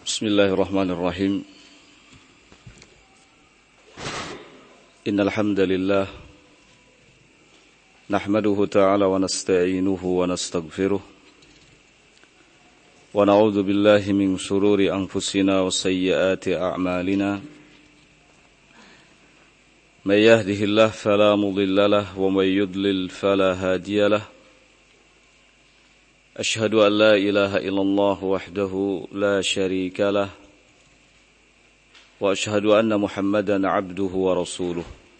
Bismillahirrahmanirrahim. Innal hamdalillah nahmaduhu ta'ala wa nasta'inuhu wa nastaghfiruh wa na'udzu billahi min shururi anfusina wa sayyiati a'malina. May yahdihillahu fala mudilla lahu wa may yudlil fala hadiya lahu. أشهد أن لا إله إلا الله وحده لا شريك له وأشهد أن محمدا عبده ورسوله.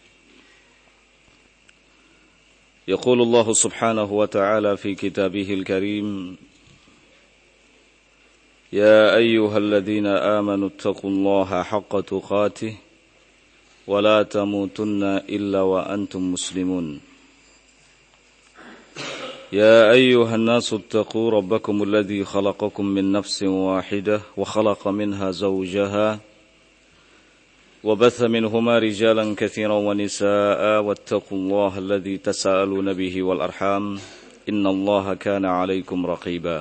يقول الله سبحانه وتعالى في كتابه الكريم: يا أيها الذين آمنوا اتقوا الله حق تقاته ولا تموتن إلا وأنتم مسلمون. يا أيها الناس اتقوا ربكم الذي خلقكم من نفس واحدة وخلق منها زوجها وبث منهما رجالا كثيرا ونساء واتقوا الله الذي تساءلون به والأرحام إن الله كان عليكم رقيبا.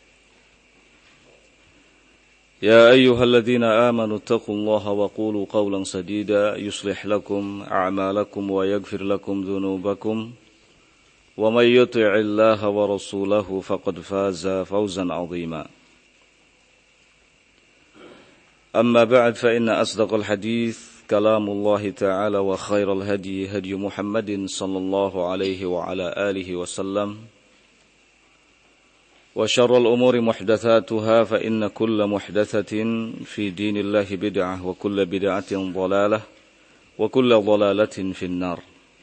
يا أيها الذين آمنوا اتقوا الله وقولوا قولا سديدا يصلح لكم أعمالكم ويغفر لكم ذنوبكم ومن يطع الله ورسوله فقد فاز فوزا عظيما. أما بعد فإن أصدق الحديث كلام الله تعالى وخير الهدي هدي محمد صلى الله عليه وعلى آله وسلم وشر الأمور محدثاتها فإن كل محدثة في دين الله بدعة وكل بدعة ضلالة وكل ضلالة في النار.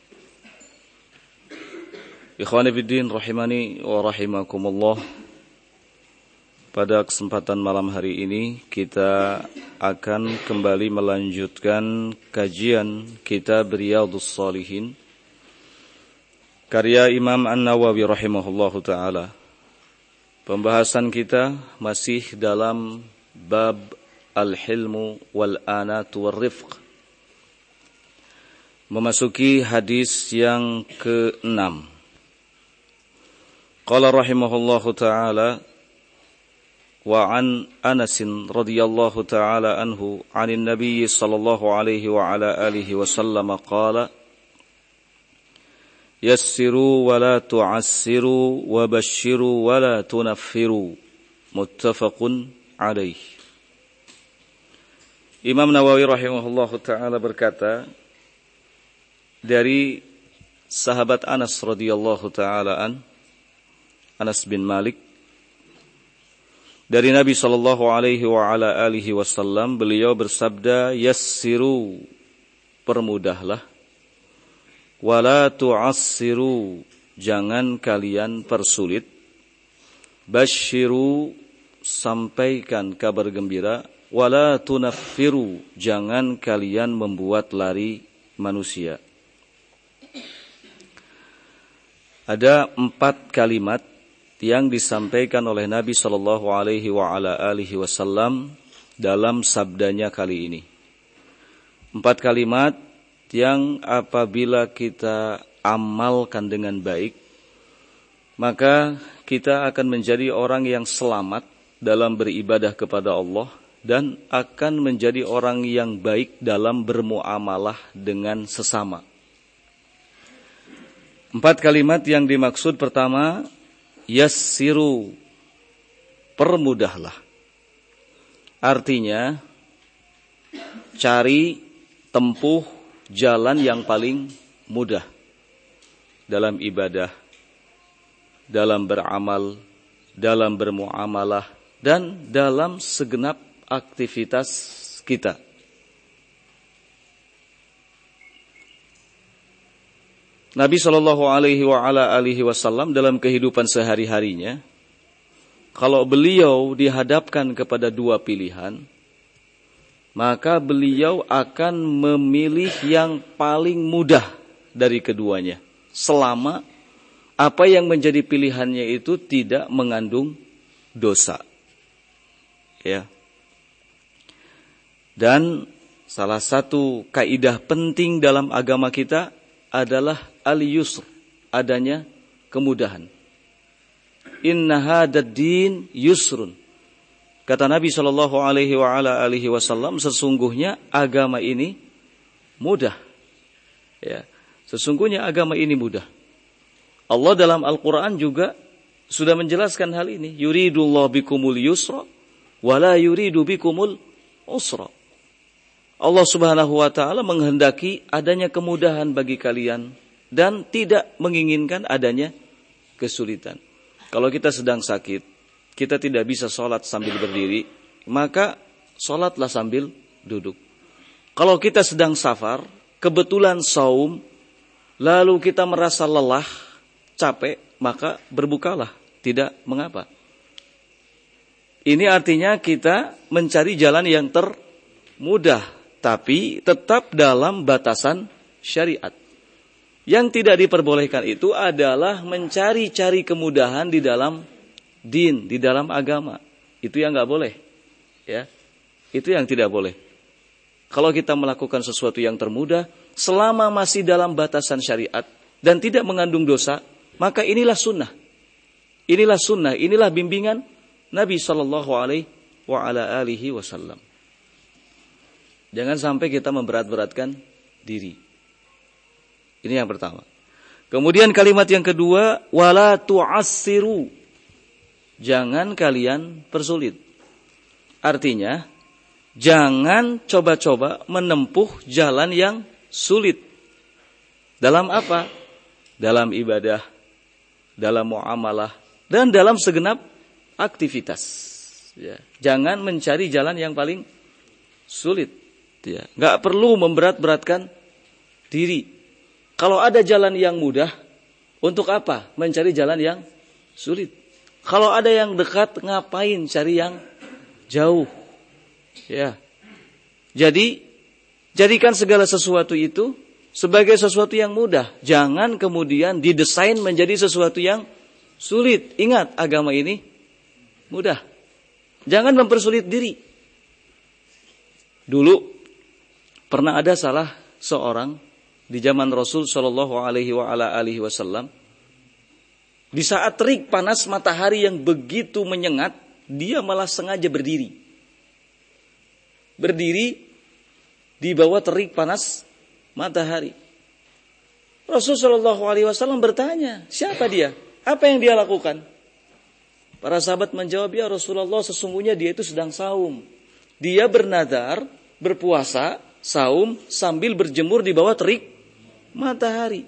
Ikhwani fiddin rahimani wa rahimakumullah. Pada kesempatan malam hari ini kita akan kembali melanjutkan kajian kitab Riyadhus Shalihin karya Imam An-Nawawi rahimahullahu taala. Pembahasan kita masih dalam bab al-hilmu wal anatu war rifq. Memasuki hadis yang ke-6. Qala rahimahullahu ta'ala wa an Anas radhiyallahu ta'ala anhu 'anil nabiy sallallahu alaihi wa ala alihi wa sallam qala yassiru wa la tu'assiru wa bashiru wa la tunaffiru muttafaqun alaih. Imam Nawawi rahimahullahu ta'ala berkata dari sahabat Anas radhiyallahu ta'ala Anas bin Malik dari Nabi sallallahu alaihi wa ala alihi wasallam, beliau bersabda, yassiru, permudahlah, wala tu'assiru, jangan kalian persulit, basyiru, sampaikan kabar gembira, wala tunaffiru, jangan kalian membuat lari manusia. Ada 4 kalimat yang disampaikan oleh Nabi sallallahu alaihi wa ala alihi wasallam dalam sabdanya kali ini. 4 kalimat yang apabila kita amalkan dengan baik, maka kita akan menjadi orang yang selamat dalam beribadah kepada Allah dan akan menjadi orang yang baik dalam bermuamalah dengan sesama. 4 kalimat yang dimaksud, pertama, yassiru, permudahlah. Artinya, cari, tempuh jalan yang paling mudah dalam ibadah, dalam beramal, dalam bermuamalah, dan dalam segenap aktivitas kita. Nabi sallallahu alaihi wa ala alihi wasallam dalam kehidupan sehari-harinya, kalau beliau dihadapkan kepada 2 pilihan, maka beliau akan memilih yang paling mudah dari keduanya, selama apa yang menjadi pilihannya itu tidak mengandung dosa. Ya. Dan salah satu kaidah penting dalam agama kita adalah al-yusr, adanya kemudahan. Inna hadad din yusrun. Kata Nabi SAW, sesungguhnya agama ini mudah. Ya, sesungguhnya agama ini mudah. Allah dalam Al-Quran juga sudah menjelaskan hal ini. Yuridullahu bikumul yusra, wala yuridu bikumul usra. Allah Subhanahu wa ta'ala menghendaki adanya kemudahan bagi kalian dan tidak menginginkan adanya kesulitan. Kalau kita sedang sakit, kita tidak bisa sholat sambil berdiri, maka sholatlah sambil duduk. Kalau kita sedang safar, kebetulan saum, lalu kita merasa lelah, capek, maka berbukalah, tidak mengapa. Ini artinya kita mencari jalan yang termudah, tapi tetap dalam batasan syariat. Yang tidak diperbolehkan itu adalah mencari-cari kemudahan di dalam din, di dalam agama. Itu yang nggak boleh. Ya, itu yang tidak boleh. Kalau kita melakukan sesuatu yang termudah, selama masih dalam batasan syariat dan tidak mengandung dosa, maka inilah sunnah. Inilah sunnah, inilah bimbingan Nabi SAW. Jangan sampai kita memberat-beratkan diri. Ini yang pertama. Kemudian kalimat yang kedua, wala tu'assiru. Jangan kalian persulit. Artinya, jangan coba-coba menempuh jalan yang sulit. Dalam apa? Dalam ibadah, dalam muamalah, dan dalam segenap aktivitas. Ya. Jangan mencari jalan yang paling sulit. Ya. Nggak perlu memberat-beratkan diri. Kalau ada jalan yang mudah, untuk apa mencari jalan yang sulit? Kalau ada yang dekat, ngapain cari yang jauh? Ya. Jadi, jadikan segala sesuatu itu sebagai sesuatu yang mudah. Jangan kemudian didesain menjadi sesuatu yang sulit. Ingat, agama ini mudah. Jangan mempersulit diri. Dulu pernah ada salah seorang di zaman Rasul Shallallahu Alaihi Wasallam. Di saat terik panas matahari yang begitu menyengat, dia malah sengaja berdiri. Berdiri di bawah terik panas matahari. Rasul Shallallahu Alaihi Wasallam bertanya, siapa dia? Apa yang dia lakukan? Para sahabat menjawab, ya Rasulullah, sesungguhnya dia itu sedang saum. Dia bernadar, berpuasa, saum sambil berjemur di bawah terik matahari.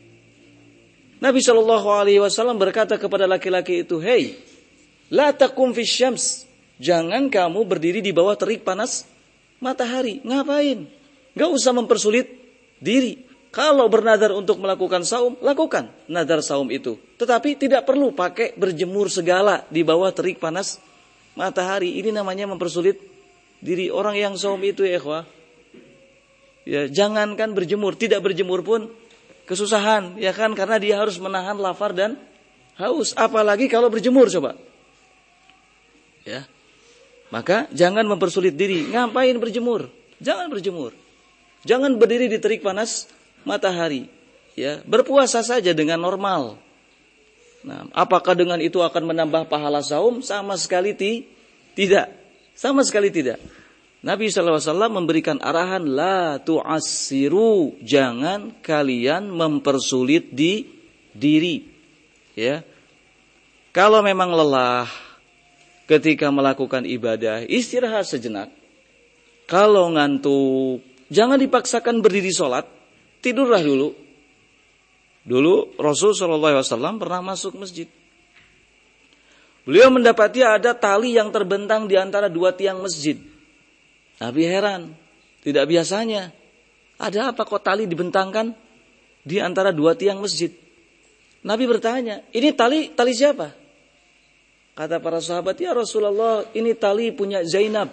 Nabi Shallallahu Alaihi Wasallam berkata kepada laki-laki itu, hei, la takum fis syams, jangan kamu berdiri di bawah terik panas matahari. Ngapain? Gak usah mempersulit diri. Kalau bernadar untuk melakukan saum, lakukan nadar saum itu. Tetapi tidak perlu pakai berjemur segala di bawah terik panas matahari. Ini namanya mempersulit diri. Orang yang saum itu, ya ikhwah, ya jangankan berjemur, tidak berjemur pun kesusahan, ya kan, karena dia harus menahan lapar dan haus, apalagi kalau berjemur coba. Ya. Maka jangan mempersulit diri. Ngapain berjemur? Jangan berjemur. Jangan berdiri di terik panas matahari. Ya, berpuasa saja dengan normal. Nah, apakah dengan itu akan menambah pahala saum? Sama sekali tidak. Sama sekali tidak. Nabi SAW memberikan arahan, la tu'assiru, jangan kalian mempersulit di diri. Ya. Kalau memang lelah ketika melakukan ibadah, istirahat sejenak. Kalau ngantuk, jangan dipaksakan berdiri sholat, tidurlah dulu. Dulu Rasul SAW pernah masuk masjid. Beliau mendapati ada tali yang terbentang di antara dua tiang masjid. Nabi heran, tidak biasanya. Ada apa kok tali dibentangkan di antara dua tiang masjid? Nabi bertanya, ini tali siapa? Kata para sahabat, ya Rasulullah, ini tali punya Zainab.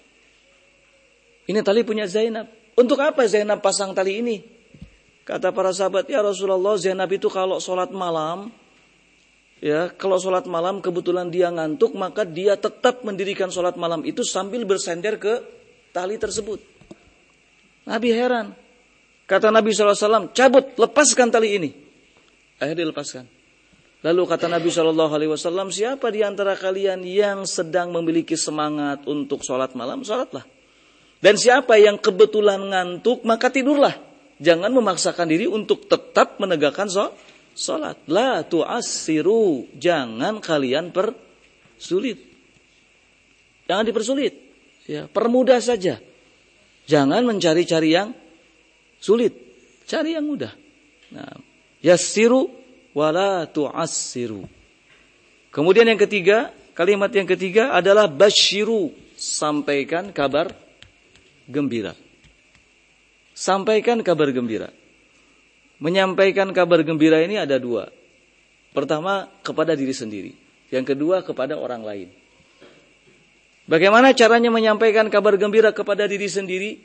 Ini tali punya Zainab. Untuk apa Zainab pasang tali ini? Kata para sahabat, ya Rasulullah, Zainab itu kalau sholat malam, ya kalau sholat malam kebetulan dia ngantuk, maka dia tetap mendirikan sholat malam itu sambil bersender ke tali tersebut. Nabi heran. Kata Nabi SAW, cabut, lepaskan tali ini. Akhirnya dilepaskan. Lalu kata Nabi SAW, siapa di antara kalian yang sedang memiliki semangat untuk sholat malam, sholatlah. Dan siapa yang kebetulan ngantuk, maka tidurlah. Jangan memaksakan diri untuk tetap menegakkan sholat. La tu'assiru, jangan kalian persulit. Jangan dipersulit. Ya, permudah saja. Jangan mencari-cari yang sulit. Cari yang mudah. Nah, yassiru wala tu'assiru. Kemudian yang ketiga, kalimat yang ketiga adalah basyiru, sampaikan kabar gembira. Sampaikan kabar gembira. Menyampaikan kabar gembira ini ada dua. Pertama, kepada diri sendiri. Yang kedua, kepada orang lain. Bagaimana caranya menyampaikan kabar gembira kepada diri sendiri?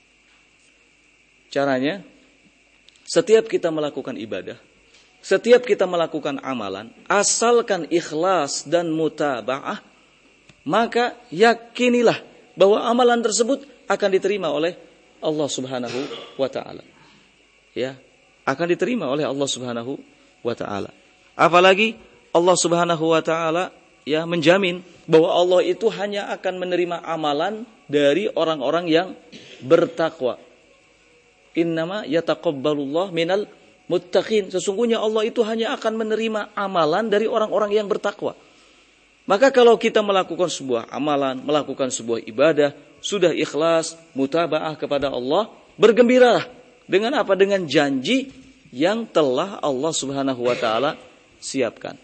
Caranya, setiap kita melakukan ibadah, setiap kita melakukan amalan, asalkan ikhlas dan mutaba'ah, maka yakinilah bahwa amalan tersebut akan diterima oleh Allah Subhanahu wa ta'ala. Ya, akan diterima oleh Allah Subhanahu wa ta'ala. Apalagi Allah Subhanahu wa ta'ala ya menjamin bahwa Allah itu hanya akan menerima amalan dari orang-orang yang bertakwa. Innama yataqabbalullah minal muttaqin. Sesungguhnya Allah itu hanya akan menerima amalan dari orang-orang yang bertakwa. Maka kalau kita melakukan sebuah amalan, melakukan sebuah ibadah, sudah ikhlas, mutaba'ah kepada Allah, bergembiralah. Dengan apa? Dengan janji yang telah Allah Subhanahu wa ta'ala siapkan.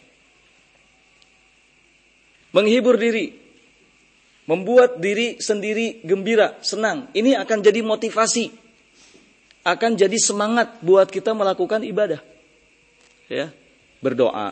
Menghibur diri, membuat diri sendiri gembira, senang. Ini akan jadi motivasi, akan jadi semangat buat kita melakukan ibadah. Ya, berdoa.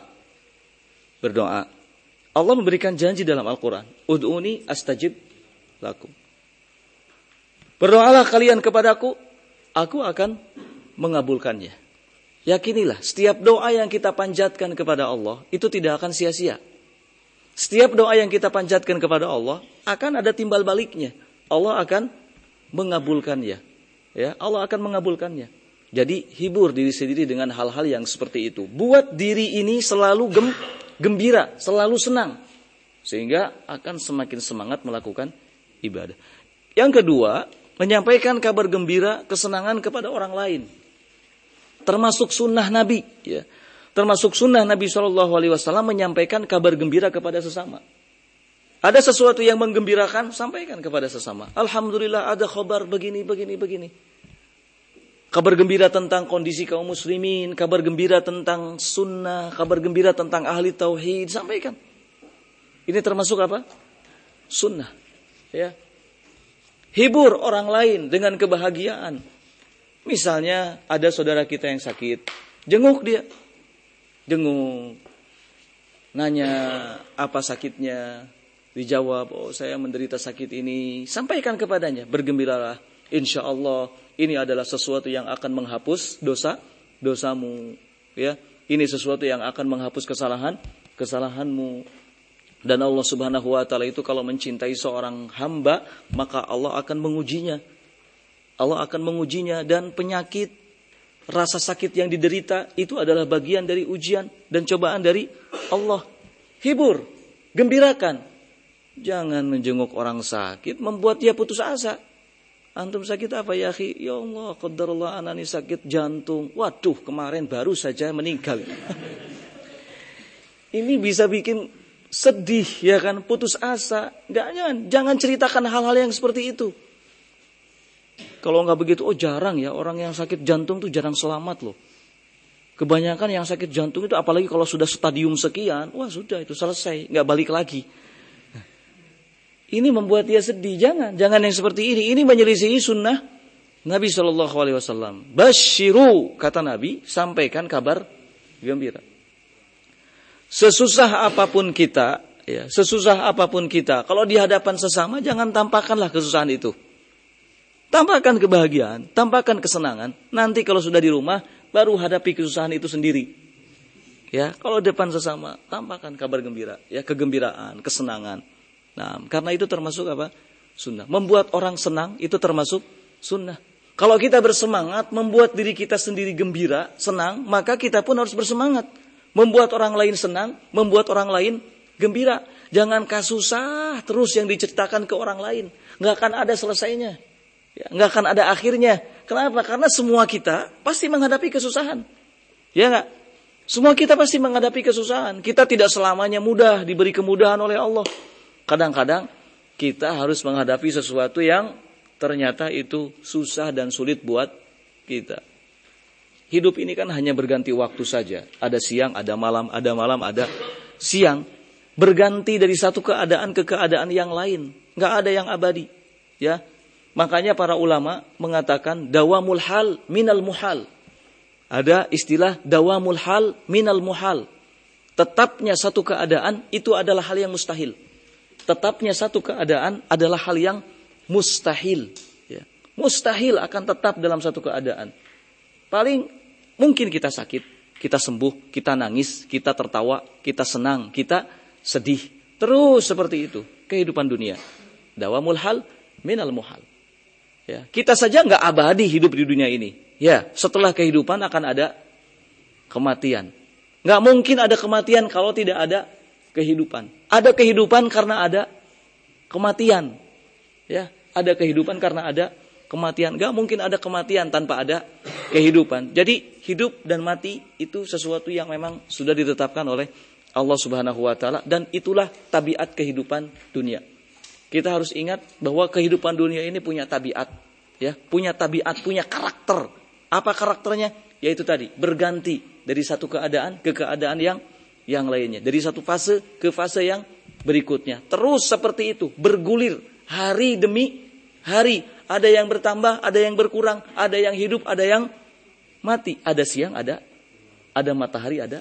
Allah memberikan janji dalam Al-Quran. Ud'uni astajib lakum. Berdoalah kalian kepadaku, aku akan mengabulkannya. Yakinilah, setiap doa yang kita panjatkan kepada Allah, itu tidak akan sia-sia. Setiap doa yang kita panjatkan kepada Allah, akan ada timbal baliknya. Allah akan mengabulkannya. Ya, Allah akan mengabulkannya. Jadi, hibur diri sendiri dengan hal-hal yang seperti itu. Buat diri ini selalu gembira, selalu senang. Sehingga akan semakin semangat melakukan ibadah. Yang kedua, menyampaikan kabar gembira, kesenangan kepada orang lain. Termasuk sunnah Nabi. Ya. Termasuk sunnah Nabi SAW menyampaikan kabar gembira kepada sesama. Ada sesuatu yang menggembirakan, sampaikan kepada sesama. Alhamdulillah ada kabar begini. Kabar gembira tentang kondisi kaum muslimin, kabar gembira tentang sunnah, kabar gembira tentang ahli tauhid, sampaikan. Ini termasuk apa? Sunnah. Ya. Hibur orang lain dengan kebahagiaan. Misalnya ada saudara kita yang sakit, jenguk dia. Jenguk. Nanya apa sakitnya. Dijawab, oh saya menderita sakit ini. Sampaikan kepadanya, bergembiralah. Insya Allah ini adalah sesuatu yang akan menghapus dosamu. Ya, ini sesuatu yang akan menghapus kesalahanmu. Dan Allah Subhanahu wa ta'ala itu kalau mencintai seorang hamba, maka Allah akan mengujinya. Allah akan mengujinya dan penyakit, rasa sakit yang diderita itu adalah bagian dari ujian dan cobaan dari Allah. Hibur, gembirakan. Jangan menjenguk orang sakit membuat dia putus asa. Antum sakit apa ya akhi? Ya Allah, qadarullah anani sakit jantung. Waduh, kemarin baru saja meninggal. Ini bisa bikin sedih ya kan, putus asa. Jangan ceritakan hal-hal yang seperti itu. Kalau nggak begitu, oh jarang ya orang yang sakit jantung tuh jarang selamat loh. Kebanyakan yang sakit jantung itu apalagi kalau sudah stadium sekian, wah sudah itu selesai, nggak balik lagi. Ini membuat dia sedih. Jangan yang seperti ini. Ini menyelisihi sunnah Nabi SAW. Basyiru, kata Nabi, sampaikan kabar gembira. Sesusah apapun kita, kalau di hadapan sesama, jangan tampakkanlah kesusahan itu. Tampakkan kebahagiaan, tampakkan kesenangan. Nanti kalau sudah di rumah, baru hadapi kesusahan itu sendiri. Ya, kalau depan sesama, tampakkan kabar gembira, ya, kegembiraan, kesenangan. Nah, karena itu termasuk apa? Sunnah. Membuat orang senang itu termasuk sunnah. Kalau kita bersemangat membuat diri kita sendiri gembira, senang, maka kita pun harus bersemangat Membuat orang lain senang, membuat orang lain gembira. Jangan kasusah terus yang diceritakan ke orang lain. Nggak akan ada selesainya. Ya, nggak akan ada akhirnya. Kenapa? Karena semua kita pasti menghadapi kesusahan. Ya nggak? Semua kita pasti menghadapi kesusahan. Kita tidak selamanya mudah, diberi kemudahan oleh Allah. Kadang-kadang kita harus menghadapi sesuatu yang ternyata itu susah dan sulit buat kita. Hidup ini kan hanya berganti waktu saja. Ada siang, ada malam, ada siang. Berganti dari satu keadaan ke keadaan yang lain. Nggak ada yang abadi. Ya, makanya para ulama mengatakan dawamul hal minal muhal. Ada istilah dawamul hal minal muhal. Tetapnya satu keadaan itu adalah hal yang mustahil. Tetapnya satu keadaan adalah hal yang mustahil. Ya. Mustahil akan tetap dalam satu keadaan. Paling mungkin kita sakit, kita sembuh, kita nangis, kita tertawa, kita senang, kita sedih. Terus seperti itu kehidupan dunia. Dawamul hal minal muhal. Ya. Kita saja nggak abadi hidup di dunia ini. Ya, setelah kehidupan akan ada kematian. Nggak mungkin ada kematian kalau tidak ada kehidupan. Ada kehidupan karena ada kematian. Ya, ada kehidupan karena ada kematian. Nggak mungkin ada kematian tanpa ada kehidupan. Jadi hidup dan mati itu sesuatu yang memang sudah ditetapkan oleh Allah Subhanahu wa taala dan itulah tabiat kehidupan dunia. Kita harus ingat bahwa kehidupan dunia ini punya tabiat, ya, punya tabiat, punya karakter. Apa karakternya? Yaitu tadi, berganti dari satu keadaan ke keadaan yang lainnya. Dari satu fase ke fase yang berikutnya. Terus seperti itu, bergulir hari demi hari. Ada yang bertambah, ada yang berkurang, ada yang hidup, ada yang mati. Ada siang, ada matahari, ada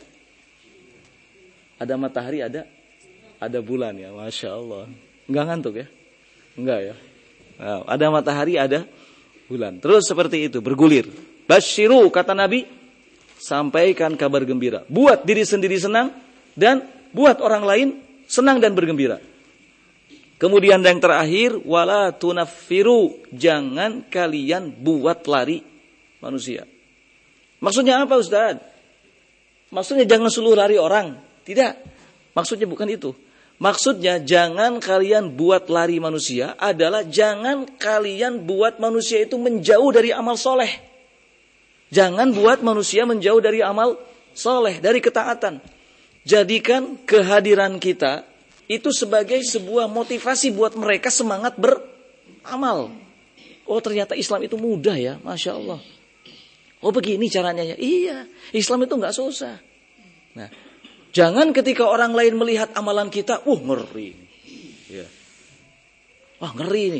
matahari, ada bulan ya, Masya Allah. Enggak ngantuk ya? Enggak ya? Nah, ada matahari, ada bulan. Terus seperti itu, bergulir. Basyiru, kata Nabi, sampaikan kabar gembira. Buat diri sendiri senang dan buat orang lain senang dan bergembira. Kemudian yang terakhir, wala tunaffiru, jangan kalian buat lari manusia. Maksudnya apa, Ustaz? Maksudnya jangan suruh lari orang. Tidak. Maksudnya bukan itu. Maksudnya jangan kalian buat lari manusia adalah jangan kalian buat manusia itu menjauh dari amal soleh. Jangan buat manusia menjauh dari amal soleh, dari ketaatan. Jadikan kehadiran kita itu sebagai sebuah motivasi buat mereka semangat beramal. Oh ternyata Islam itu mudah ya, Masya Allah. Oh begini caranya ya. Iya, Islam itu gak susah. Nah, jangan ketika orang lain melihat amalan kita, ngeri. Ya. Wah ngeri nih.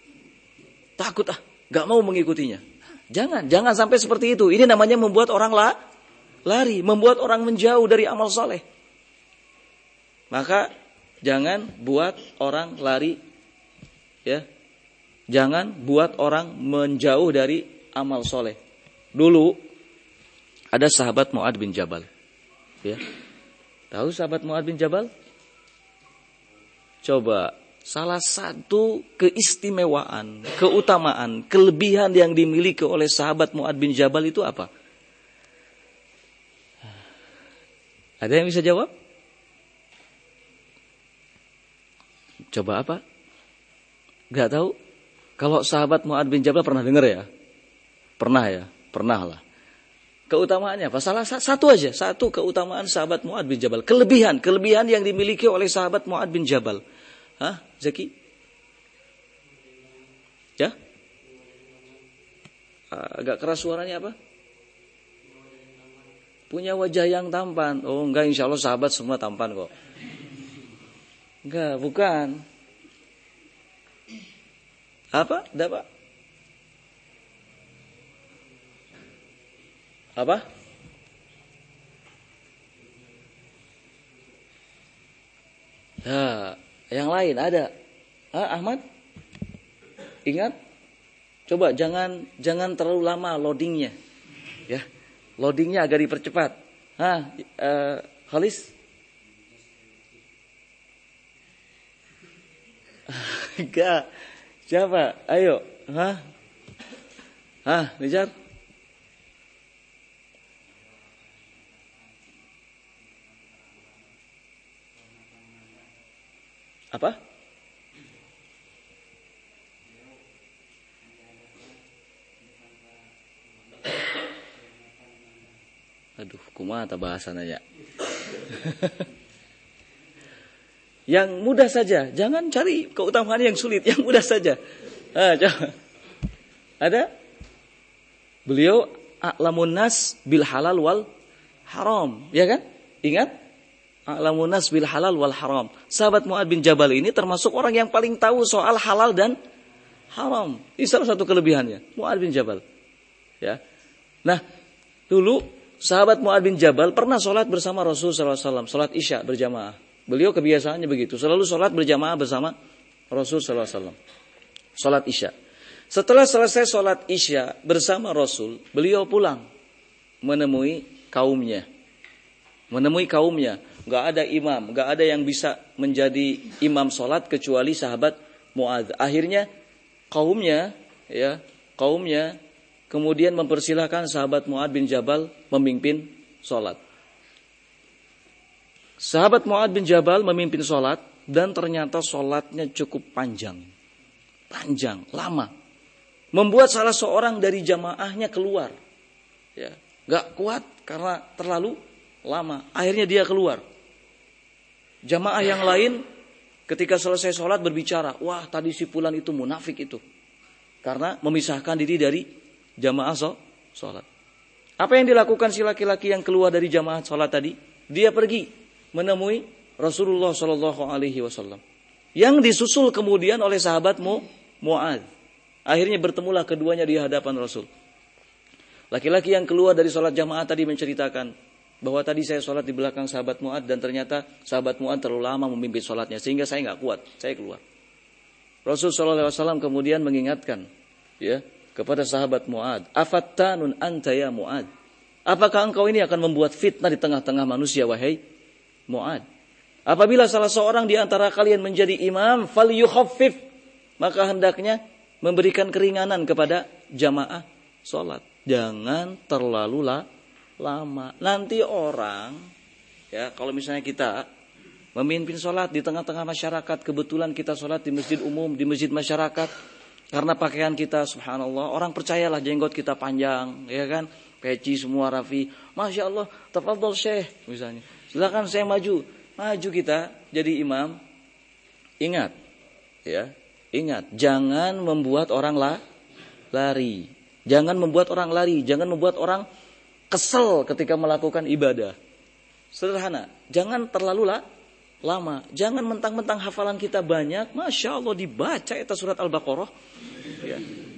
Takut gak mau mengikutinya. Jangan sampai seperti itu. Ini namanya membuat orang lari, membuat orang menjauh dari amal soleh. Maka jangan buat orang lari, ya. Jangan buat orang menjauh dari amal soleh. Dulu ada sahabat Mu'adz bin Jabal, ya. Tahu sahabat Mu'adz bin Jabal? Coba. Salah satu keistimewaan, keutamaan, kelebihan yang dimiliki oleh sahabat Mu'adz bin Jabal itu apa? Ada yang bisa jawab? Coba apa? Gak tahu? Kalau sahabat Mu'adz bin Jabal pernah dengar ya? Pernah ya? Pernah lah. Keutamaannya apa? Salah satu aja. Satu keutamaan sahabat Mu'adz bin Jabal. Kelebihan yang dimiliki oleh sahabat Mu'adz bin Jabal. Hah, Zaki? Ya? Agak keras suaranya apa? Punya wajah yang tampan. Oh enggak, insya Allah sahabat semua tampan kok. Enggak, bukan. Apa? Ada apa? Apa? Nah, yang lain ada. Ahmad? Ingat? Coba jangan terlalu lama loadingnya. Ya. Loadingnya agak dipercepat. Khalis? Enggak. Siapa? Ayo. Nijar? Apa? Aduh, kumaha ta bahasana ya. Yang mudah saja, jangan cari keutamaan yang sulit, yang mudah saja. Coba. Ada? Beliau a'lamun nas bil halal wal haram, ya kan? Ingat? A'lamun nas bil halal wal haram. Sahabat Mu'ad bin Jabal ini termasuk orang yang paling tahu soal halal dan haram. Ini salah satu kelebihannya, Mu'ad bin Jabal. Ya. Nah, dulu sahabat Mu'ad bin Jabal pernah sholat bersama Rasul SAW, sholat Isya berjamaah. Beliau kebiasaannya begitu, selalu sholat berjamaah bersama Rasul SAW. Sholat Isya. Setelah selesai sholat Isya bersama Rasul, beliau pulang menemui kaumnya. Gak ada imam, gak ada yang bisa menjadi imam sholat kecuali sahabat Mu'ad. Akhirnya kaumnya kemudian mempersilahkan sahabat Mu'ad bin Jabal memimpin sholat. Sahabat Mu'ad bin Jabal memimpin sholat dan ternyata sholatnya cukup panjang, lama. Membuat salah seorang dari jamaahnya keluar. Ya, gak kuat karena terlalu lama. Akhirnya dia keluar. Jamaah yang lain ketika selesai sholat berbicara, wah tadi si fulan itu munafik itu. Karena memisahkan diri dari jamaah sholat. Apa yang dilakukan si laki-laki yang keluar dari jamaah sholat tadi? Dia pergi menemui Rasulullah SAW. Yang disusul kemudian oleh sahabat Mu'ad. Akhirnya bertemulah keduanya di hadapan Rasul. Laki-laki yang keluar dari sholat jamaah tadi menceritakan bahwa tadi saya sholat di belakang sahabat Mu'ad dan ternyata sahabat Mu'ad terlalu lama memimpin sholatnya sehingga saya nggak kuat, saya keluar. Rasul SAW kemudian mengingatkan, ya, kepada sahabat Mu'ad, afattanun anta ya Mu'ad, apakah engkau ini akan membuat fitnah di tengah-tengah manusia wahai Mu'ad? Apabila salah seorang di antara kalian menjadi imam, falyukhaffif, maka hendaknya memberikan keringanan kepada jamaah sholat. Jangan terlalu lama. Nanti orang, ya, kalau misalnya kita memimpin sholat di tengah-tengah masyarakat, kebetulan kita sholat di masjid umum, di masjid masyarakat, karena pakaian kita, subhanallah, orang percayalah jenggot kita panjang, ya kan, peci semua rapi, masya Allah, tafadhol syekh, misalnya, silakan saya maju kita jadi imam. Ingat, ya, jangan membuat orang lari, jangan membuat orang kesel ketika melakukan ibadah. Sederhana, jangan terlalu lama. Jangan mentang-mentang hafalan kita banyak, masya Allah dibaca itu surat Al-Baqarah, ya,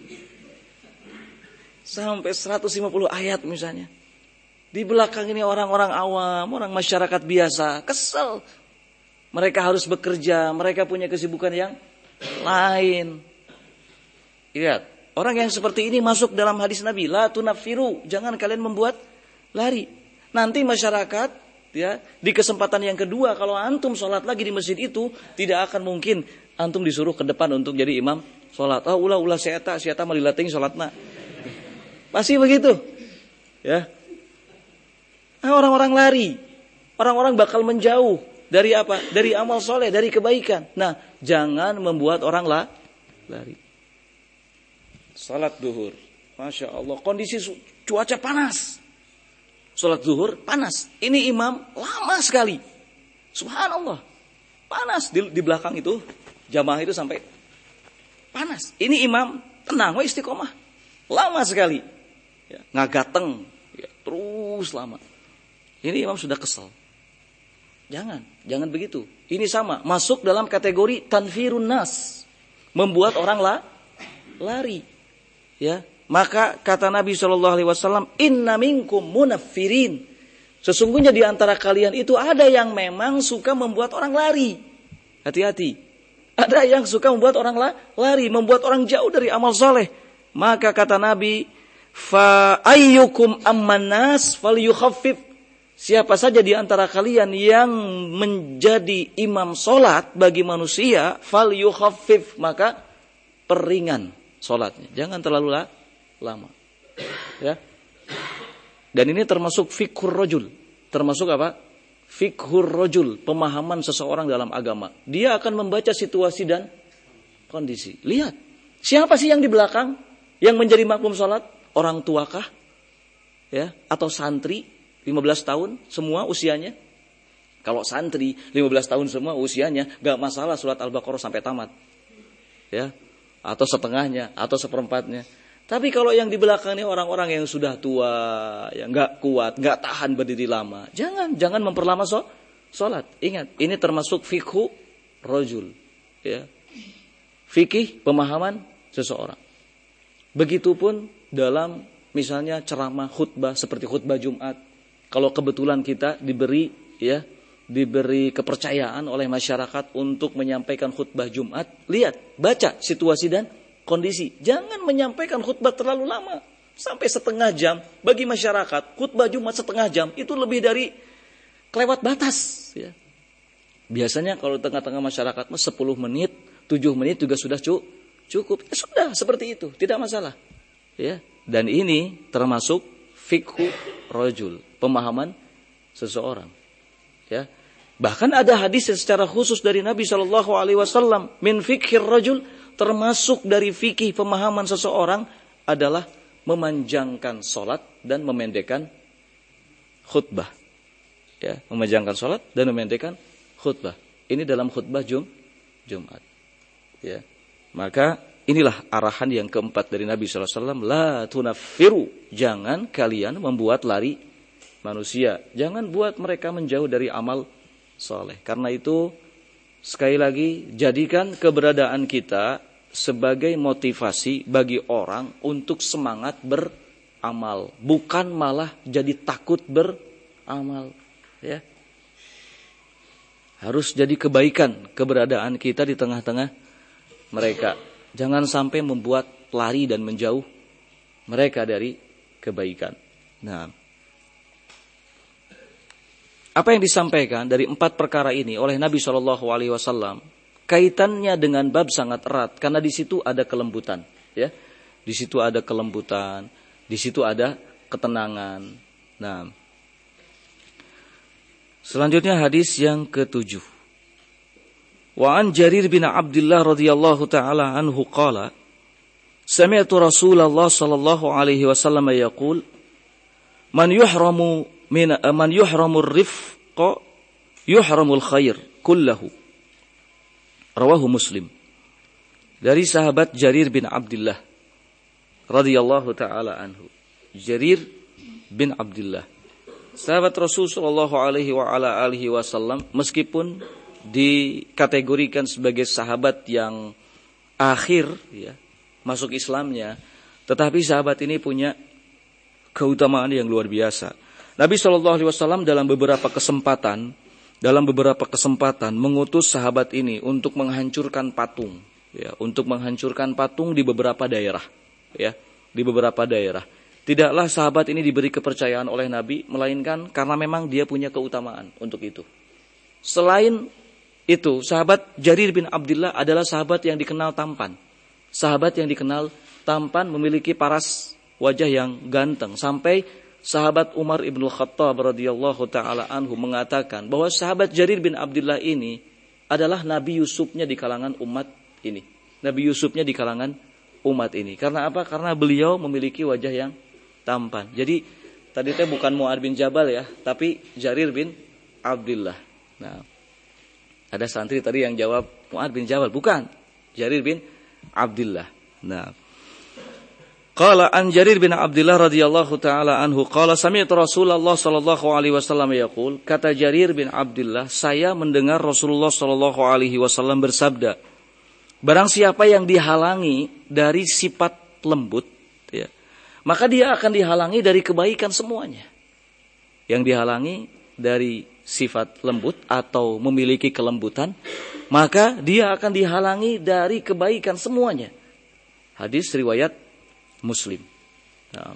sampai 150 ayat misalnya. Di belakang ini orang-orang awam, orang masyarakat biasa, kesel. Mereka harus bekerja, mereka punya kesibukan yang lain. Lihat, orang yang seperti ini masuk dalam hadis Nabi, la tunaffiru, jangan kalian membuat lari. Nanti masyarakat, ya, di kesempatan yang kedua kalau antum sholat lagi di masjid itu, tidak akan mungkin antum disuruh ke depan untuk jadi imam sholat. Ulah siata malilating sholatna. Pasti begitu, ya. Orang-orang lari, orang-orang bakal menjauh dari apa? Dari amal soleh, dari kebaikan. Nah, jangan membuat orang lari. Salat duhur, masya Allah, kondisi cuaca panas. Salat duhur panas. Ini imam lama sekali. Subhanallah, panas di belakang itu, jamaah itu sampai panas. Ini imam tenang, istiqomah, lama sekali. Ya, ngagateng, ya, terus lama. Ini imam sudah kesel. Jangan begitu. Ini sama, masuk dalam kategori tanfirun nas, membuat orang lari. Ya, maka kata Nabi SAW, inna minkum munaffirin. Sesungguhnya di antara kalian itu ada yang memang suka membuat orang lari. Hati-hati. Ada yang suka membuat orang lari, membuat orang jauh dari amal soleh. Maka kata Nabi, fa ayyukum amman nas falyukhaffif. Siapa saja di antara kalian yang menjadi imam solat bagi manusia, falyukhaffif, maka peringan solatnya, jangan terlalu lama. Ya. Dan ini termasuk fikur rajul. Termasuk apa? fiqhur rajul, pemahaman seseorang dalam agama. Dia akan membaca situasi dan kondisi. Lihat, siapa sih yang di belakang yang menjadi makmum sholat? Orang tuakah? Ya, atau santri 15 tahun semua usianya? Kalau santri 15 tahun semua usianya, gak masalah surat Al-Baqarah sampai tamat. Ya, atau setengahnya, atau seperempatnya. Tapi kalau yang di belakang ini orang-orang yang sudah tua, yang gak kuat, gak tahan berdiri lama, jangan memperlama sholat. Ingat, ini termasuk fikhu rajul, ya. Fikih pemahaman seseorang. Begitupun dalam misalnya ceramah khutbah seperti khutbah Jumat. Kalau kebetulan kita diberi kepercayaan oleh masyarakat untuk menyampaikan khutbah Jumat, lihat, baca situasi dan kondisi. Jangan menyampaikan khutbah terlalu lama, sampai setengah jam. Bagi masyarakat, khutbah Jumat setengah jam itu lebih dari kelewat batas. Ya. Biasanya kalau tengah-tengah masyarakat 10 menit, 7 menit juga sudah cukup. Ya sudah, seperti itu, tidak masalah. Ya. Dan ini termasuk fikhu rajul, pemahaman seseorang. Ya. Bahkan ada hadis secara khusus dari Nabi SAW, min fikhir rajul, termasuk dari fikih pemahaman seseorang adalah memanjangkan sholat dan memendekkan khutbah. Ya, memanjangkan sholat dan memendekkan khutbah. Ini dalam khutbah Jumat. Ya, maka inilah arahan yang keempat dari Nabi SAW. La tunaffiru, jangan kalian membuat lari manusia. Jangan buat mereka menjauh dari amal soleh. Karena itu, sekali lagi, jadikan keberadaan kita sebagai motivasi bagi orang untuk semangat beramal. Bukan malah jadi takut beramal. Ya. Harus jadi kebaikan keberadaan kita di tengah-tengah mereka. Jangan sampai membuat lari dan menjauh mereka dari kebaikan. Nah, apa yang disampaikan dari 4 perkara ini oleh Nabi SAW, kaitannya dengan bab sangat erat karena di situ ada kelembutan, ya. Di situ ada kelembutan, di situ ada ketenangan. Nah, selanjutnya hadis yang ke-7. Wa an Jarir bin Abdullah radhiyallahu taala anhu qala sami'tu Rasulullah sallallahu alaihi wasallam yaqul man yuhramu ar-rifqa yuhramul khair kullahu. Rawahu Muslim. Dari sahabat Jarir bin Abdullah radhiyallahu taala anhu. Jarir bin Abdullah, sahabat Rasul sallallahu alaihi wa ala alihi wasallam, meskipun dikategorikan sebagai sahabat yang akhir, ya, masuk Islamnya, tetapi sahabat ini punya keutamaan yang luar biasa. Nabi SAW dalam beberapa kesempatan mengutus sahabat ini untuk menghancurkan patung, ya, untuk menghancurkan patung di beberapa daerah, ya, di beberapa daerah. Tidaklah sahabat ini diberi kepercayaan oleh Nabi, melainkan karena memang dia punya keutamaan untuk itu. Selain itu, sahabat Jarir bin Abdullah adalah sahabat yang dikenal tampan. Sahabat yang dikenal tampan, memiliki paras wajah yang ganteng. Sampai sahabat Umar ibn Khattab radhiyallahu ta'ala anhu mengatakan bahwa sahabat Jarir bin Abdullah ini adalah Nabi Yusufnya di kalangan umat ini. Nabi Yusufnya di kalangan umat ini. Karena apa? Karena beliau memiliki wajah yang tampan. Jadi tadi itu bukan Mu'ad bin Jabal, ya, tapi Jarir bin Abdullah. Nah, ada santri tadi yang jawab Mu'ad bin Jabal, bukan, Jarir bin Abdullah. Nah, qala an Jarir bin Abdullah radhiyallahu taala anhu qala sami'tu Rasulullah sallallahu alaihi wasallam yaqul, kata Jarir bin Abdullah, saya mendengar Rasulullah sallallahu alaihi wasallam bersabda, barang siapa yang dihalangi dari sifat lembut, ya, maka dia akan dihalangi dari kebaikan semuanya. Yang dihalangi dari sifat lembut atau memiliki kelembutan, maka dia akan dihalangi dari kebaikan semuanya. Hadis riwayat Muslim. Nah,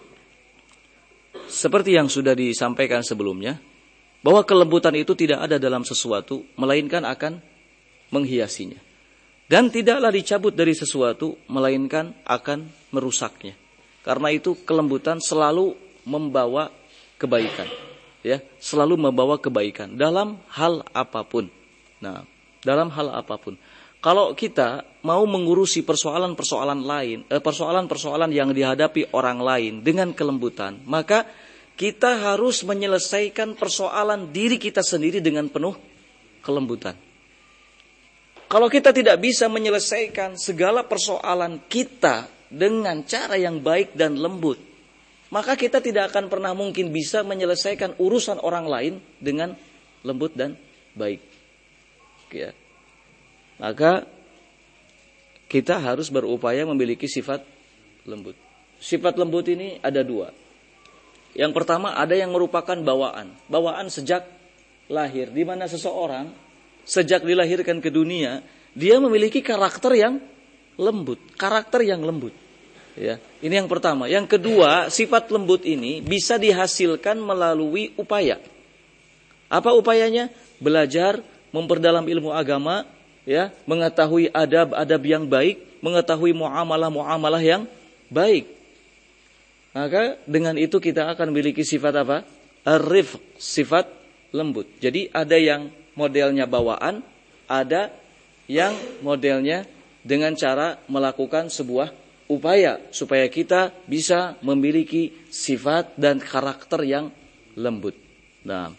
seperti yang sudah disampaikan sebelumnya, bahwa kelembutan itu tidak ada dalam sesuatu, melainkan akan menghiasinya. Dan tidaklah dicabut dari sesuatu, melainkan akan merusaknya. Karena itu kelembutan selalu membawa kebaikan. ya, selalu membawa kebaikan dalam hal apapun. Nah, dalam hal apapun. Kalau kita mau mengurusi persoalan-persoalan lain, persoalan-persoalan yang dihadapi orang lain dengan kelembutan, maka kita harus menyelesaikan persoalan diri kita sendiri dengan penuh kelembutan. Kalau kita tidak bisa menyelesaikan segala persoalan kita dengan cara yang baik dan lembut, maka kita tidak akan pernah mungkin bisa menyelesaikan urusan orang lain dengan lembut dan baik. Ya. Maka kita harus berupaya memiliki sifat lembut. Sifat lembut ini ada dua. Yang pertama ada yang merupakan bawaan. Bawaan sejak lahir. Di mana seseorang sejak dilahirkan ke dunia, dia memiliki karakter yang lembut. Karakter yang lembut. Ya, ini yang pertama. Yang kedua, sifat lembut ini bisa dihasilkan melalui upaya. Apa upayanya? Belajar, memperdalam ilmu agama, ya, mengetahui adab-adab yang baik, mengetahui muamalah-muamalah yang baik. Maka dengan itu kita akan memiliki sifat apa? Ar-rifq, sifat lembut. Jadi ada yang modelnya bawaan, ada yang modelnya dengan cara melakukan sebuah upaya supaya kita bisa memiliki sifat dan karakter yang lembut. Nah,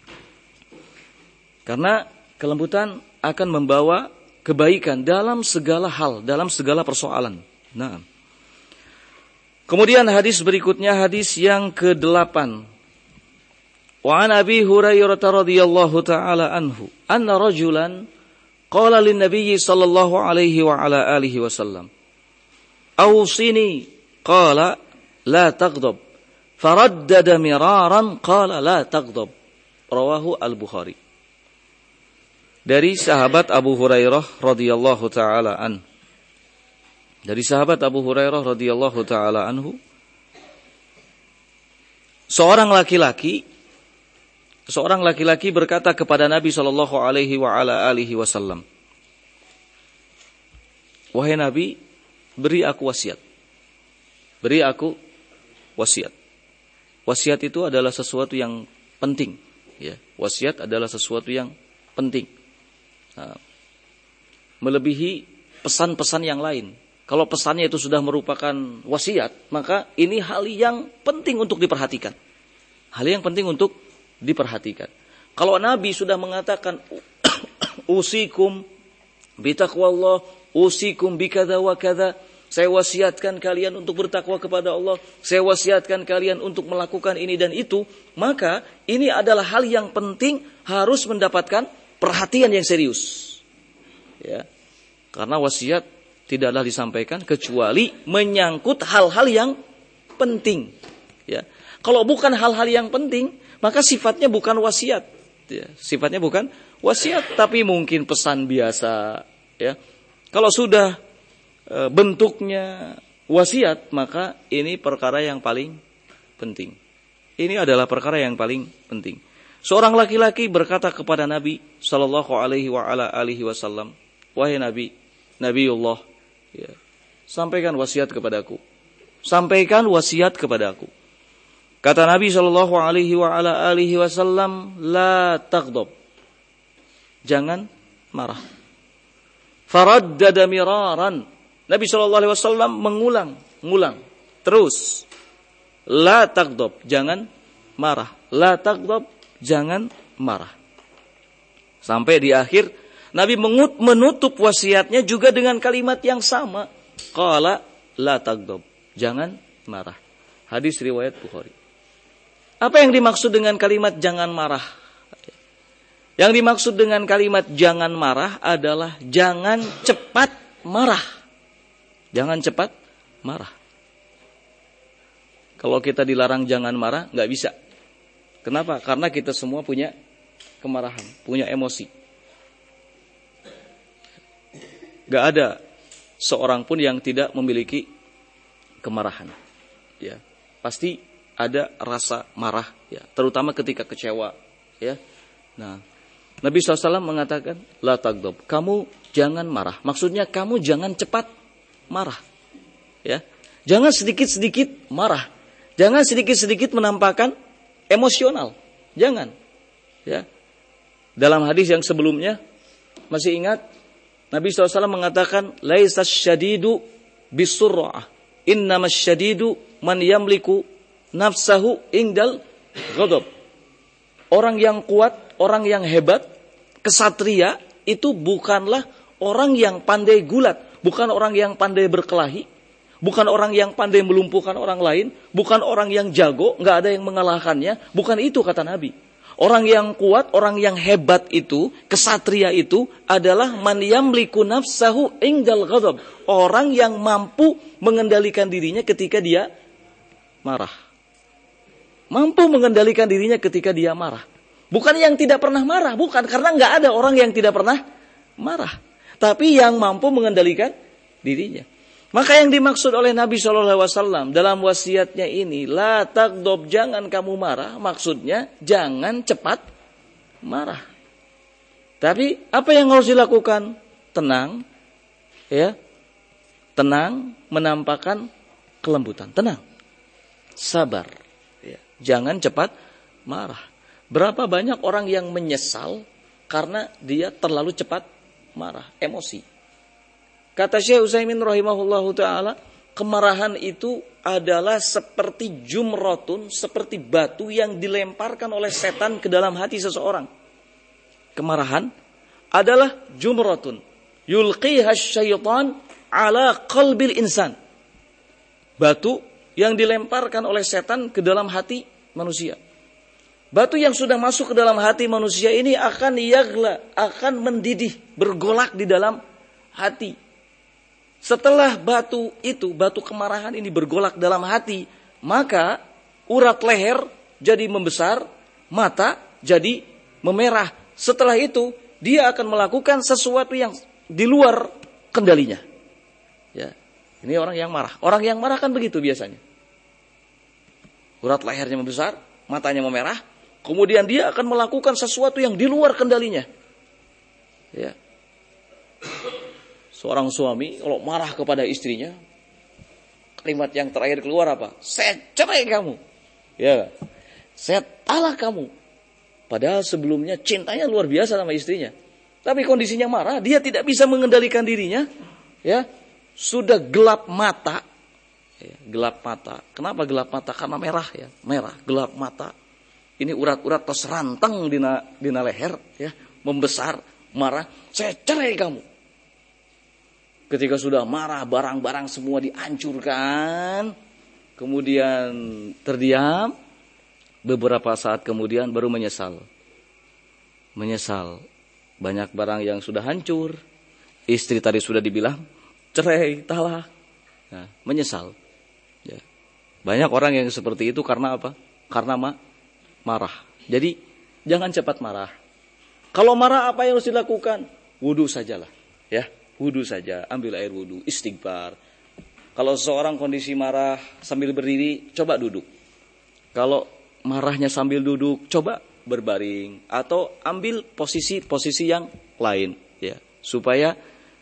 karena kelembutan akan membawa kebaikan dalam segala hal, dalam segala persoalan. Nah, kemudian hadis berikutnya, hadis yang ke-8. Wa an Abi Hurairah radhiyallahu taala anhu, anna rajulan qala lin Nabiy sallallahu alaihi wa ala alihi wasallam, "Awsini," qala la taghdab. Faraddada miraran qala la taghdab. Rawahu Al-Bukhari. Dari sahabat Abu Hurairah radhiyallahu taala an. Dari sahabat Abu Hurairah radhiyallahu taala anhu, seorang laki-laki berkata kepada Nabi sallallahu alaihi wa ala alihi wasallam, "Wahai Nabi, beri aku wasiat. Beri aku wasiat." Wasiat itu adalah sesuatu yang penting, ya. Wasiat adalah sesuatu yang penting. Nah, melebihi pesan-pesan yang lain. Kalau pesannya itu sudah merupakan wasiat, maka ini hal yang penting untuk diperhatikan. Hal yang penting untuk diperhatikan. Kalau Nabi sudah mengatakan usikum bitaqwallah, usikum bikadza wa kadza, saya wasiatkan kalian untuk bertakwa kepada Allah, saya wasiatkan kalian untuk melakukan ini dan itu, maka ini adalah hal yang penting, harus mendapatkan perhatian yang serius. Ya. Karena wasiat tidaklah disampaikan kecuali menyangkut hal-hal yang penting. Ya. Kalau bukan hal-hal yang penting, maka sifatnya bukan wasiat. Ya. Sifatnya bukan wasiat, tapi mungkin pesan biasa. Ya. Kalau sudah bentuknya wasiat, maka ini perkara yang paling penting. Ini adalah perkara yang paling penting. Seorang laki-laki berkata kepada Nabi sallallahu alaihi wa ala alihi wasallam, "Wahai Nabi, Nabiullah, ya, sampaikan wasiat kepadaku. Sampaikan wasiat kepadaku." Kata Nabi sallallahu alaihi wa ala alihi wasallam, "La taghdab." Jangan marah. Faraddada miraran. Nabi sallallahu alaihi wasallam mengulang terus. La taghdab, jangan marah. La taghdab, jangan marah. Sampai di akhir Nabi menutup wasiatnya juga dengan kalimat yang sama. Qala la taghdab, jangan marah. Hadis riwayat Bukhari. Apa yang dimaksud dengan kalimat jangan marah? Yang dimaksud dengan kalimat jangan marah adalah jangan cepat marah. Jangan cepat marah. Kalau kita dilarang jangan marah, nggak bisa. Kenapa? Karena kita semua punya kemarahan, punya emosi. Nggak ada seorang pun yang tidak memiliki kemarahan. Ya, pasti ada rasa marah, ya, terutama ketika kecewa. Ya, nah, Nabi SAW mengatakan, la taghdab, kamu jangan marah. Maksudnya kamu jangan cepat marah. Ya, jangan sedikit-sedikit marah. Jangan sedikit-sedikit menampakkan emosional. Jangan. Ya. Dalam hadis yang sebelumnya, masih ingat? Nabi SAW mengatakan, laisas syadidu bisurra'ah. Innamas syadidu man yamliku nafsahu indal ghadab. Orang yang kuat, orang yang hebat, kesatria, itu bukanlah orang yang pandai gulat. Bukan orang yang pandai berkelahi. Bukan orang yang pandai melumpuhkan orang lain. Bukan orang yang jago, nggak ada yang mengalahkannya. Bukan itu kata Nabi. Orang yang kuat, orang yang hebat itu, kesatria itu adalah man yamliku nafsahu indal ghadab. Orang yang mampu mengendalikan dirinya ketika dia marah. Mampu mengendalikan dirinya ketika dia marah. Bukan yang tidak pernah marah, bukan. Karena nggak ada orang yang tidak pernah marah. Tapi yang mampu mengendalikan dirinya. Maka yang dimaksud oleh Nabi SAW dalam wasiatnya ini, la tagdob, jangan kamu marah. Maksudnya jangan cepat marah. Tapi apa yang harus dilakukan? Tenang, ya, tenang, menampakkan kelembutan. Tenang, sabar. Ya. Jangan cepat marah. Berapa banyak orang yang menyesal karena dia terlalu cepat marah, emosi. Kata Syekh Utsaimin rahimahullahu ta'ala, kemarahan itu adalah seperti jumrotun, seperti batu yang dilemparkan oleh setan ke dalam hati seseorang. Kemarahan adalah jumrotun, yulqiha syaitan ala qalbil insan. Batu yang dilemparkan oleh setan ke dalam hati manusia. Batu yang sudah masuk ke dalam hati manusia ini akan yagla, akan mendidih, bergolak di dalam hati. Setelah batu itu, batu kemarahan ini bergolak dalam hati, maka urat leher jadi membesar, mata jadi memerah. Setelah itu, dia akan melakukan sesuatu yang di luar kendalinya. Ya, ini orang yang marah. Orang yang marah kan begitu biasanya. Urat lehernya membesar, matanya memerah, kemudian dia akan melakukan sesuatu yang di luar kendalinya. Ya. Seorang suami kalau marah kepada istrinya, kalimat yang terakhir keluar apa? Saya cerai kamu. Ya. Saya talak kamu. Padahal sebelumnya cintanya luar biasa sama istrinya. Tapi kondisinya marah, dia tidak bisa mengendalikan dirinya. Ya. Sudah gelap mata. Ya, gelap mata. Kenapa gelap mata? Karena merah ya. Merah, gelap mata. Ini urat-urat tos rantang dina leher. Ya. Membesar, marah. Saya cerai kamu. Ketika sudah marah, barang-barang semua dihancurkan. Kemudian terdiam. Beberapa saat kemudian baru menyesal. Menyesal. Banyak barang yang sudah hancur. Istri tadi sudah dibilang, cerai, talak. Nah, menyesal. Ya. Banyak orang yang seperti itu karena apa? Karena marah. Jadi, jangan cepat marah. Kalau marah apa yang harus dilakukan? Wudu sajalah. Ya. Wudu saja, ambil air wudu, istighfar. Kalau seseorang kondisi marah sambil berdiri, coba duduk. Kalau marahnya sambil duduk, coba berbaring atau ambil posisi yang lain, ya, supaya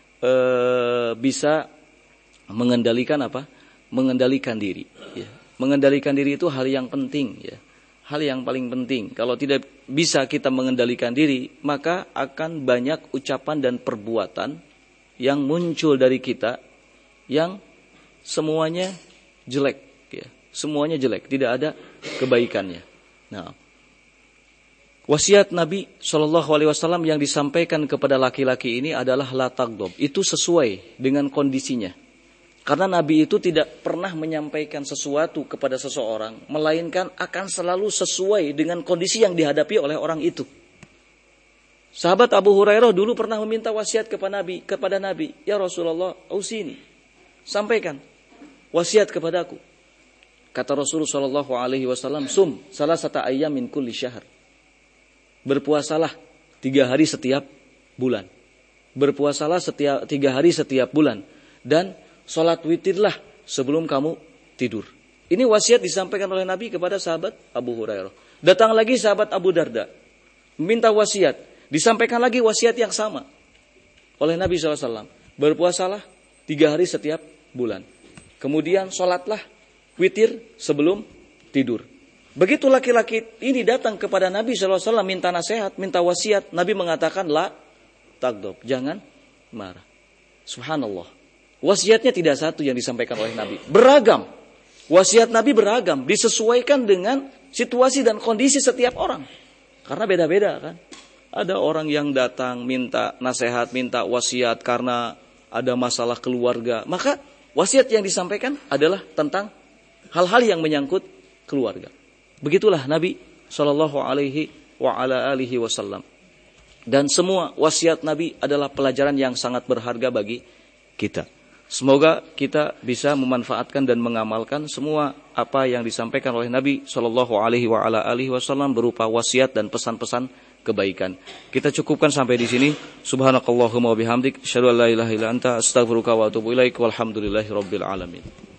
bisa mengendalikan apa? Mengendalikan diri. Ya. Mengendalikan diri itu hal yang penting, ya. Hal yang paling penting. Kalau tidak bisa kita mengendalikan diri, maka akan banyak ucapan dan perbuatan yang muncul dari kita yang semuanya jelek, ya. Semuanya jelek, tidak ada kebaikannya. Nah, wasiat Nabi SAW yang disampaikan kepada laki-laki ini adalah la tagdob. Itu sesuai dengan kondisinya. Karena Nabi itu tidak pernah menyampaikan sesuatu kepada seseorang, melainkan akan selalu sesuai dengan kondisi yang dihadapi oleh orang itu. Sahabat Abu Hurairah dulu pernah meminta wasiat kepada Nabi, ya Rasulullah, ausini, sampaikan wasiat kepadaku. Kata Rasulullah SAW, sum salasata ayyam min kulli syahr. Berpuasalah 3 hari setiap bulan. Berpuasalah 3 hari setiap bulan. Dan sholat witirlah sebelum kamu tidur. Ini wasiat disampaikan oleh Nabi kepada sahabat Abu Hurairah. Datang lagi sahabat Abu Darda, minta wasiat. Disampaikan lagi wasiat yang sama oleh Nabi SAW. Berpuasalah 3 hari setiap bulan. Kemudian sholatlah witir sebelum tidur. Begitu laki-laki ini datang kepada Nabi SAW minta nasihat, minta wasiat, Nabi mengatakan, la tagdob, jangan marah. Subhanallah. Wasiatnya tidak satu yang disampaikan oleh Nabi. Beragam. Wasiat Nabi beragam. Disesuaikan dengan situasi dan kondisi setiap orang. Karena beda-beda kan. Ada orang yang datang minta nasihat, minta wasiat karena ada masalah keluarga. Maka wasiat yang disampaikan adalah tentang hal-hal yang menyangkut keluarga. Begitulah Nabi SAW. Dan semua wasiat Nabi adalah pelajaran yang sangat berharga bagi kita. Semoga kita bisa memanfaatkan dan mengamalkan semua apa yang disampaikan oleh Nabi SAW berupa wasiat dan pesan-pesan kebaikan. Kita cukupkan sampai di sini. Subhanakallahumma wa bihamdik, asyhadu an la ilaha illa anta, astaghfiruka wa atubu ilaik. Walhamdulillahirabbil alamin.